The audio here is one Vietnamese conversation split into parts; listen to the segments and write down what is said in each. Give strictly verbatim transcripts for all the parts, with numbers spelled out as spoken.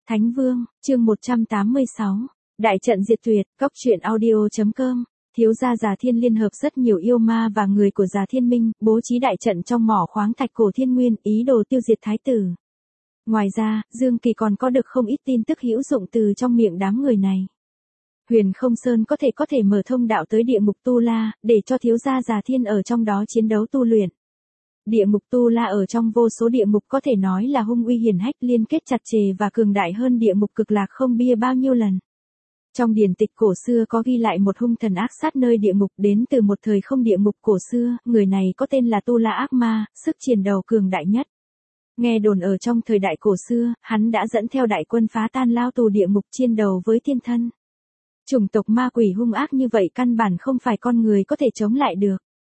Thánh Vương, chương một trăm tám mươi sáu. Đại trận diệt tuyệt, cốc truyện audio.com. Thiếu gia Già Thiên liên hợp rất nhiều yêu ma và người của Già Thiên Minh, bố trí đại trận trong mỏ khoáng thạch cổ Thiên Nguyên, ý đồ tiêu diệt thái tử. Ngoài ra, Dương Kỳ còn có được không ít tin tức hữu dụng từ trong miệng đám người này. Huyền Không Sơn có thể có thể mở thông đạo tới địa ngục Tu La, để cho thiếu gia Già Thiên ở trong đó chiến đấu tu luyện. Địa ngục Tu La ở trong vô số địa ngục có thể nói là hung uy hiển hách, liên kết chặt chẽ và cường đại hơn địa ngục Cực Lạc không bia bao nhiêu lần. Trong điển tịch cổ xưa có ghi lại một hung thần ác sát nơi địa ngục đến từ một thời không địa ngục cổ xưa, người này có tên là Tu La Ác Ma, sức chiến đấu cường đại nhất. Nghe đồn ở trong thời đại cổ xưa, hắn đã dẫn theo đại quân phá tan lao tù địa ngục chiến đấu với thiên thân. Chủng tộc ma quỷ hung ác như vậy căn bản không phải con người có thể chống lại được.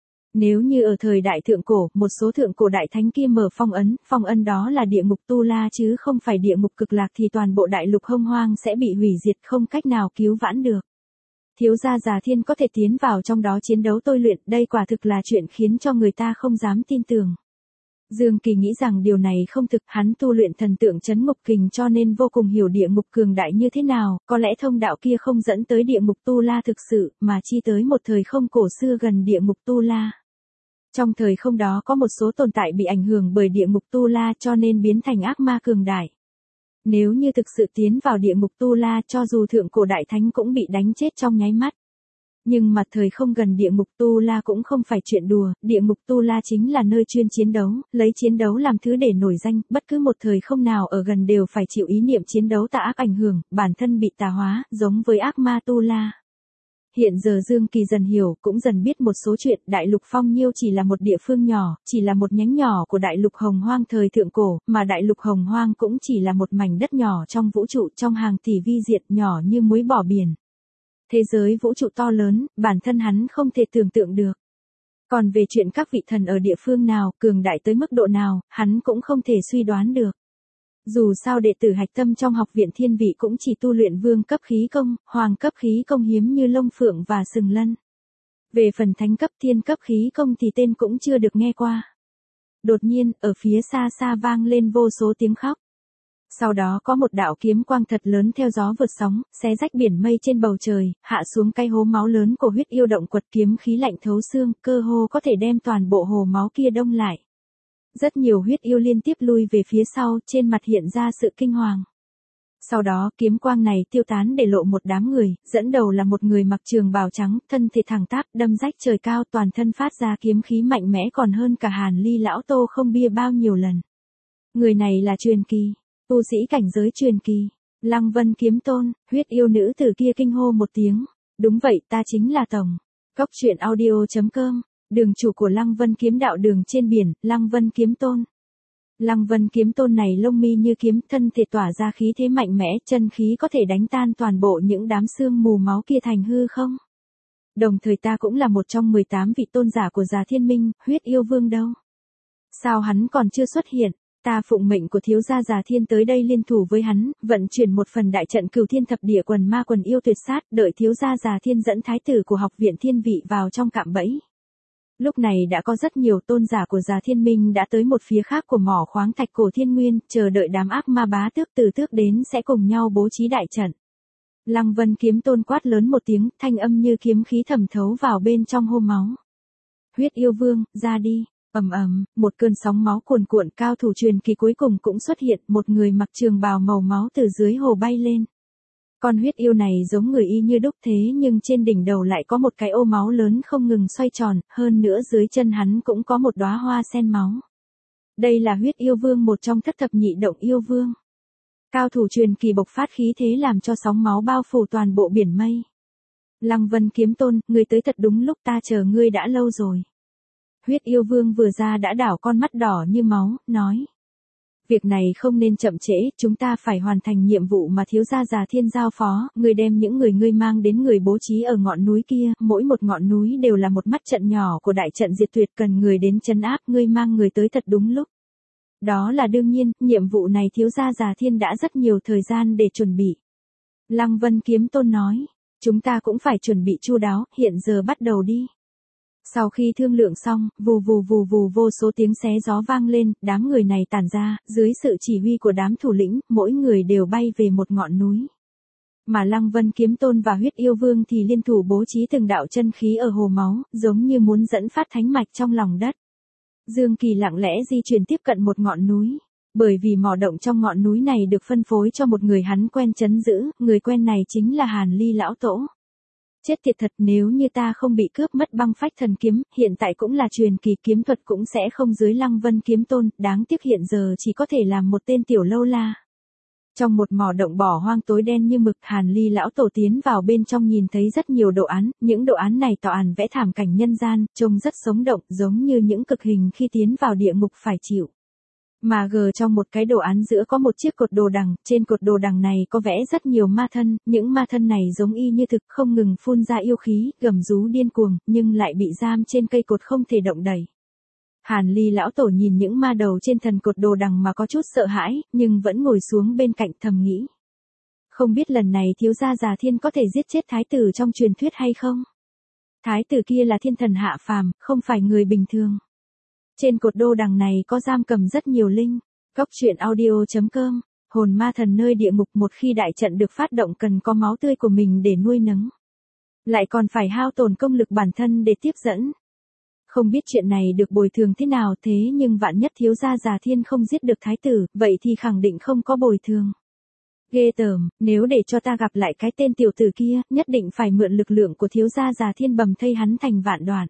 Nếu như ở thời đại thượng cổ, một số thượng cổ đại thánh kia mở phong ấn, phong ấn đó là địa ngục Tu La chứ không phải địa ngục Cực Lạc thì toàn bộ đại lục hông hoang sẽ bị hủy diệt không cách nào cứu vãn được. Thiếu gia Già Thiên có thể tiến vào trong đó chiến đấu tôi luyện, đây quả thực là chuyện khiến cho người ta không dám tin tưởng. Dương Kỳ nghĩ rằng điều này không thực, hắn tu luyện thần tượng trấn ngục kình cho nên vô cùng hiểu địa ngục cường đại như thế nào, có lẽ thông đạo kia không dẫn tới địa ngục Tu La thực sự, mà chi tới một thời không cổ xưa gần địa ngục Tu La. Trong thời không đó có một số tồn tại bị ảnh hưởng bởi địa ngục Tu La cho nên biến thành ác ma cường đại. Nếu như thực sự tiến vào địa ngục Tu La cho dù thượng cổ đại thánh cũng bị đánh chết trong nháy mắt. Nhưng mặt thời không gần địa ngục Tu La cũng không phải chuyện đùa, địa ngục Tu La chính là nơi chuyên chiến đấu, lấy chiến đấu làm thứ để nổi danh, bất cứ một thời không nào ở gần đều phải chịu ý niệm chiến đấu tà ác ảnh hưởng, bản thân bị tà hóa, giống với ác ma Tu La. Hiện giờ Dương Kỳ dần hiểu, cũng dần biết một số chuyện, đại lục Phong Nhiêu chỉ là một địa phương nhỏ, chỉ là một nhánh nhỏ của đại lục Hồng Hoang thời thượng cổ, mà đại lục Hồng Hoang cũng chỉ là một mảnh đất nhỏ trong vũ trụ, trong hàng tỷ vi diệt, nhỏ như muối bỏ biển. Thế giới vũ trụ to lớn, bản thân hắn không thể tưởng tượng được. Còn về chuyện các vị thần ở địa phương nào, cường đại tới mức độ nào, hắn cũng không thể suy đoán được. Dù sao đệ tử hạch tâm trong học viện thiên vị cũng chỉ tu luyện vương cấp khí công, hoàng cấp khí công hiếm như lông phượng và sừng lân. Về phần thánh cấp thiên cấp khí công thì tên cũng chưa được nghe qua. Đột nhiên, ở phía xa xa vang lên vô số tiếng khóc. Sau đó có một đạo kiếm quang thật lớn theo gió vượt sóng, xé rách biển mây trên bầu trời, hạ xuống cái hố máu lớn của huyết yêu động quật, kiếm khí lạnh thấu xương, cơ hồ có thể đem toàn bộ hồ máu kia đông lại. Rất nhiều huyết yêu liên tiếp lui về phía sau, trên mặt hiện ra sự kinh hoàng. Sau đó, kiếm quang này tiêu tán để lộ một đám người, dẫn đầu là một người mặc trường bào trắng, thân thể thẳng tắp, đâm rách trời cao, toàn thân phát ra kiếm khí mạnh mẽ còn hơn cả Hàn Ly lão Tô không bia bao nhiêu lần. Người này là Truyền Kỳ, tu sĩ cảnh giới Truyền Kỳ, Lăng Vân Kiếm Tôn. Huyết yêu nữ tử kia kinh hô một tiếng. Đúng vậy, ta chính là Tổng. Cốc truyện audio.com. Đường chủ của Lăng Vân Kiếm Đạo đường trên biển, Lăng Vân Kiếm Tôn. Lăng Vân Kiếm Tôn này lông mi như kiếm, thân thể tỏa ra khí thế mạnh mẽ, chân khí có thể đánh tan toàn bộ những đám xương mù máu kia thành hư không. Đồng thời ta cũng là một trong mười tám vị tôn giả của Già Thiên Minh, Huyết Yêu Vương đâu? Sao hắn còn chưa xuất hiện? Ta phụng mệnh của thiếu gia Già Thiên tới đây liên thủ với hắn, vận chuyển một phần đại trận Cửu Thiên Thập Địa Quần Ma Quần Yêu tuyệt sát, đợi thiếu gia Già Thiên dẫn thái tử của học viện thiên vị vào trong cạm bẫy. Lúc này đã có rất nhiều tôn giả của Già Thiên Minh đã tới một phía khác của mỏ khoáng thạch cổ Thiên Nguyên, chờ đợi đám ác ma bá tước từ tước đến sẽ cùng nhau bố trí đại trận. Lăng Vân Kiếm Tôn quát lớn một tiếng, thanh âm như kiếm khí thẩm thấu vào bên trong hô máu. Huyết Yêu Vương, ra đi. Ầm ầm, một cơn sóng máu cuồn cuộn, cao thủ Truyền Kỳ cuối cùng cũng xuất hiện, một người mặc trường bào màu máu từ dưới hồ bay lên. Con huyết yêu này giống người y như đúc thế nhưng trên đỉnh đầu lại có một cái ô máu lớn không ngừng xoay tròn, hơn nữa dưới chân hắn cũng có một đóa hoa sen máu. Đây là Huyết Yêu Vương, một trong thất thập nhị động yêu vương. Cao thủ Truyền Kỳ bộc phát khí thế làm cho sóng máu bao phủ toàn bộ biển mây. Lăng Vân Kiếm Tôn, ngươi tới thật đúng lúc, ta chờ ngươi đã lâu rồi. Huyết Yêu Vương vừa ra đã đảo con mắt đỏ như máu, nói. Việc này không nên chậm trễ, chúng ta phải hoàn thành nhiệm vụ mà thiếu gia Già Thiên giao phó, ngươi đem những người ngươi mang đến người bố trí ở ngọn núi kia, mỗi một ngọn núi đều là một mắt trận nhỏ của đại trận diệt tuyệt, cần người đến trấn áp, ngươi mang người tới thật đúng lúc. Đó là đương nhiên, nhiệm vụ này thiếu gia Già Thiên đã rất nhiều thời gian để chuẩn bị. Lăng Vân Kiếm Tôn nói, chúng ta cũng phải chuẩn bị chu đáo, hiện giờ bắt đầu đi. Sau khi thương lượng xong, vù vù vù vù vô số tiếng xé gió vang lên, đám người này tản ra, dưới sự chỉ huy của đám thủ lĩnh, mỗi người đều bay về một ngọn núi. Mà Lăng Vân Kiếm Tôn và Huyết Yêu Vương thì liên thủ bố trí từng đạo chân khí ở hồ máu, giống như muốn dẫn phát thánh mạch trong lòng đất. Dương Kỳ lặng lẽ di chuyển tiếp cận một ngọn núi. Bởi vì mỏ động trong ngọn núi này được phân phối cho một người hắn quen trấn giữ, người quen này chính là Hàn Ly lão tổ. Chết tiệt thật, nếu như ta không bị cướp mất băng phách thần kiếm, hiện tại cũng là truyền kỳ kiếm thuật cũng sẽ không dưới Lăng Vân Kiếm Tôn, đáng tiếc hiện giờ chỉ có thể làm một tên tiểu lâu la. Trong một mỏ động bỏ hoang tối đen như mực, Hàn Ly lão tổ tiến vào bên trong nhìn thấy rất nhiều đồ án, những đồ án này tỏ àn vẽ thảm cảnh nhân gian, trông rất sống động, giống như những cực hình khi tiến vào địa ngục phải chịu. Mà gờ trong một cái đồ án giữa có một chiếc cột đồ đằng, trên cột đồ đằng này có vẽ rất nhiều ma thân, những ma thân này giống y như thực, không ngừng phun ra yêu khí, gầm rú điên cuồng, nhưng lại bị giam trên cây cột không thể động đẩy. Hàn Ly lão tổ nhìn những ma đầu trên thần cột đồ đằng mà có chút sợ hãi, nhưng vẫn ngồi xuống bên cạnh thầm nghĩ. Không biết lần này thiếu gia Già Thiên có thể giết chết thái tử trong truyền thuyết hay không? Thái tử kia là thiên thần hạ phàm, không phải người bình thường. Trên cột đồ đằng này có giam cầm rất nhiều linh. Cốc truyện audio chấm com, hồn ma thần nơi địa ngục, một khi đại trận được phát động cần có máu tươi của mình để nuôi nấng. Lại còn phải hao tổn công lực bản thân để tiếp dẫn. Không biết chuyện này được bồi thường thế nào, thế nhưng vạn nhất thiếu gia Già Thiên không giết được thái tử, vậy thì khẳng định không có bồi thường. Ghê tởm, nếu để cho ta gặp lại cái tên tiểu tử kia, nhất định phải mượn lực lượng của thiếu gia Già Thiên bầm thây hắn thành vạn đoạn.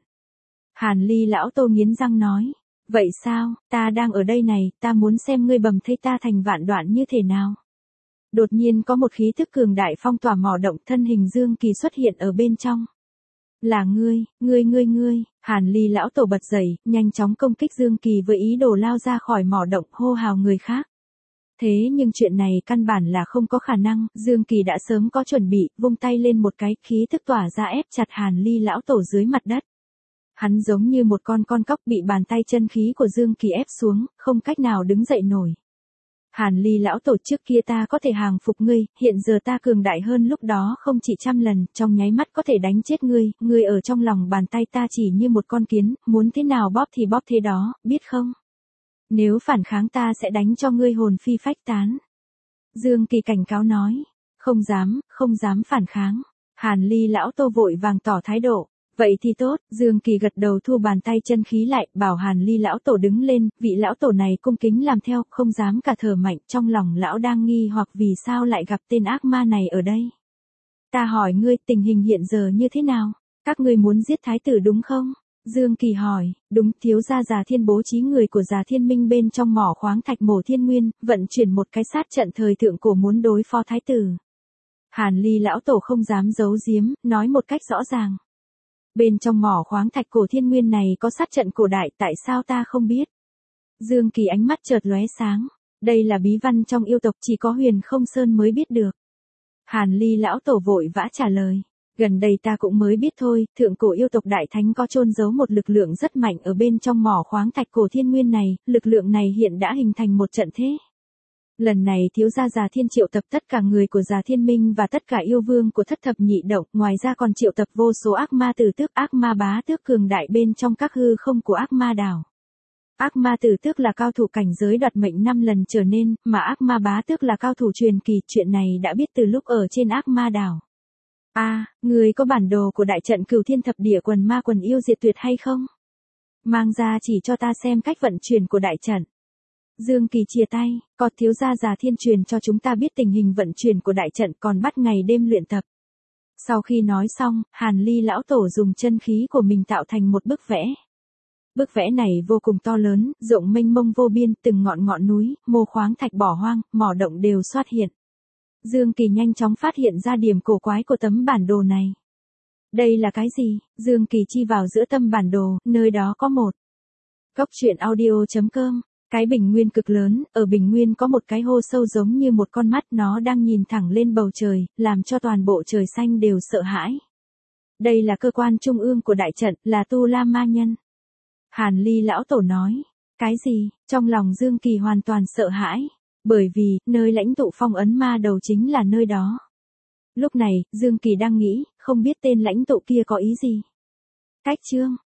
Hàn Ly lão tổ nghiến răng nói, vậy sao, ta đang ở đây này, ta muốn xem ngươi bầm thây ta thành vạn đoạn như thế nào. Đột nhiên có một khí thức cường đại phong tỏa mỏ động, thân hình Dương Kỳ xuất hiện ở bên trong. Là ngươi, ngươi ngươi ngươi, Hàn Ly lão tổ bật dậy, nhanh chóng công kích Dương Kỳ với ý đồ lao ra khỏi mỏ động, hô hào người khác. Thế nhưng chuyện này căn bản là không có khả năng, Dương Kỳ đã sớm có chuẩn bị, vung tay lên một cái, khí thức tỏa ra ép chặt Hàn Ly lão tổ dưới mặt đất. Hắn giống như một con con cóc bị bàn tay chân khí của Dương Kỳ ép xuống, không cách nào đứng dậy nổi. Hàn Ly lão tổ, trước kia ta có thể hàng phục ngươi, hiện giờ ta cường đại hơn lúc đó không chỉ trăm lần, trong nháy mắt có thể đánh chết ngươi, ngươi ở trong lòng bàn tay ta chỉ như một con kiến, muốn thế nào bóp thì bóp thế đó, biết không? Nếu phản kháng ta sẽ đánh cho ngươi hồn phi phách tán. Dương Kỳ cảnh cáo nói, không dám, không dám phản kháng. Hàn Ly lão tổ vội vàng tỏ thái độ. Vậy thì tốt, Dương Kỳ gật đầu thu bàn tay chân khí lại, bảo Hàn Ly lão tổ đứng lên, vị lão tổ này cung kính làm theo, không dám cả thở mạnh, trong lòng lão đang nghi hoặc vì sao lại gặp tên ác ma này ở đây. Ta hỏi ngươi, tình hình hiện giờ như thế nào? Các ngươi muốn giết thái tử đúng không? Dương Kỳ hỏi, đúng, thiếu gia Già Thiên bố trí người của Già Thiên Minh bên trong mỏ khoáng thạch Mộ Thiên Nguyên, vận chuyển một cái sát trận thời thượng cổ muốn đối phó thái tử. Hàn Ly lão tổ không dám giấu giếm, nói một cách rõ ràng. Bên trong mỏ khoáng thạch cổ Thiên Nguyên này có sát trận cổ đại, tại sao ta không biết? Dương Kỳ ánh mắt chợt lóe sáng. Đây là bí văn trong yêu tộc, chỉ có Huyền Không Sơn mới biết được. Hàn Ly lão tổ vội vã trả lời. Gần đây ta cũng mới biết thôi, thượng cổ yêu tộc đại thánh có chôn giấu một lực lượng rất mạnh ở bên trong mỏ khoáng thạch cổ Thiên Nguyên này, lực lượng này hiện đã hình thành một trận thế. Lần này thiếu gia Già Thiên triệu tập tất cả người của Già Thiên Minh và tất cả yêu vương của thất thập nhị động, ngoài ra còn triệu tập vô số ác ma tử tước, ác ma bá tước cường đại bên trong các hư không của ác ma đảo. Ác ma tử tước là cao thủ cảnh giới đoạt mệnh năm lần trở nên, mà ác ma bá tước là cao thủ truyền kỳ, chuyện này đã biết từ lúc ở trên ác ma đảo. A, à, người có bản đồ của đại trận Cửu Thiên Thập Địa Quần Ma Quần Yêu Diệt Tuyệt hay không? Mang ra chỉ cho ta xem cách vận chuyển của đại trận. Dương Kỳ chia tay, có thiếu gia Già Thiên truyền cho chúng ta biết tình hình vận chuyển của đại trận, còn bắt ngày đêm luyện tập. Sau khi nói xong, Hàn Ly lão tổ dùng chân khí của mình tạo thành một bức vẽ. Bức vẽ này vô cùng to lớn, rộng mênh mông vô biên, từng ngọn ngọn núi, mô khoáng thạch bỏ hoang, mỏ động đều xuất hiện. Dương Kỳ nhanh chóng phát hiện ra điểm cổ quái của tấm bản đồ này. Đây là cái gì? Dương Kỳ chi vào giữa tâm bản đồ, nơi đó có một. Cốc truyện audio chấm com. Cái bình nguyên cực lớn, ở bình nguyên có một cái hô sâu giống như một con mắt, nó đang nhìn thẳng lên bầu trời, làm cho toàn bộ trời xanh đều sợ hãi. Đây là cơ quan trung ương của đại trận, là Tu La Ma Nhân. Hàn Ly lão tổ nói, cái gì? Trong lòng Dương Kỳ hoàn toàn sợ hãi, bởi vì, nơi lãnh tụ phong ấn ma đầu chính là nơi đó. Lúc này, Dương Kỳ đang nghĩ, không biết tên lãnh tụ kia có ý gì. Cách chương.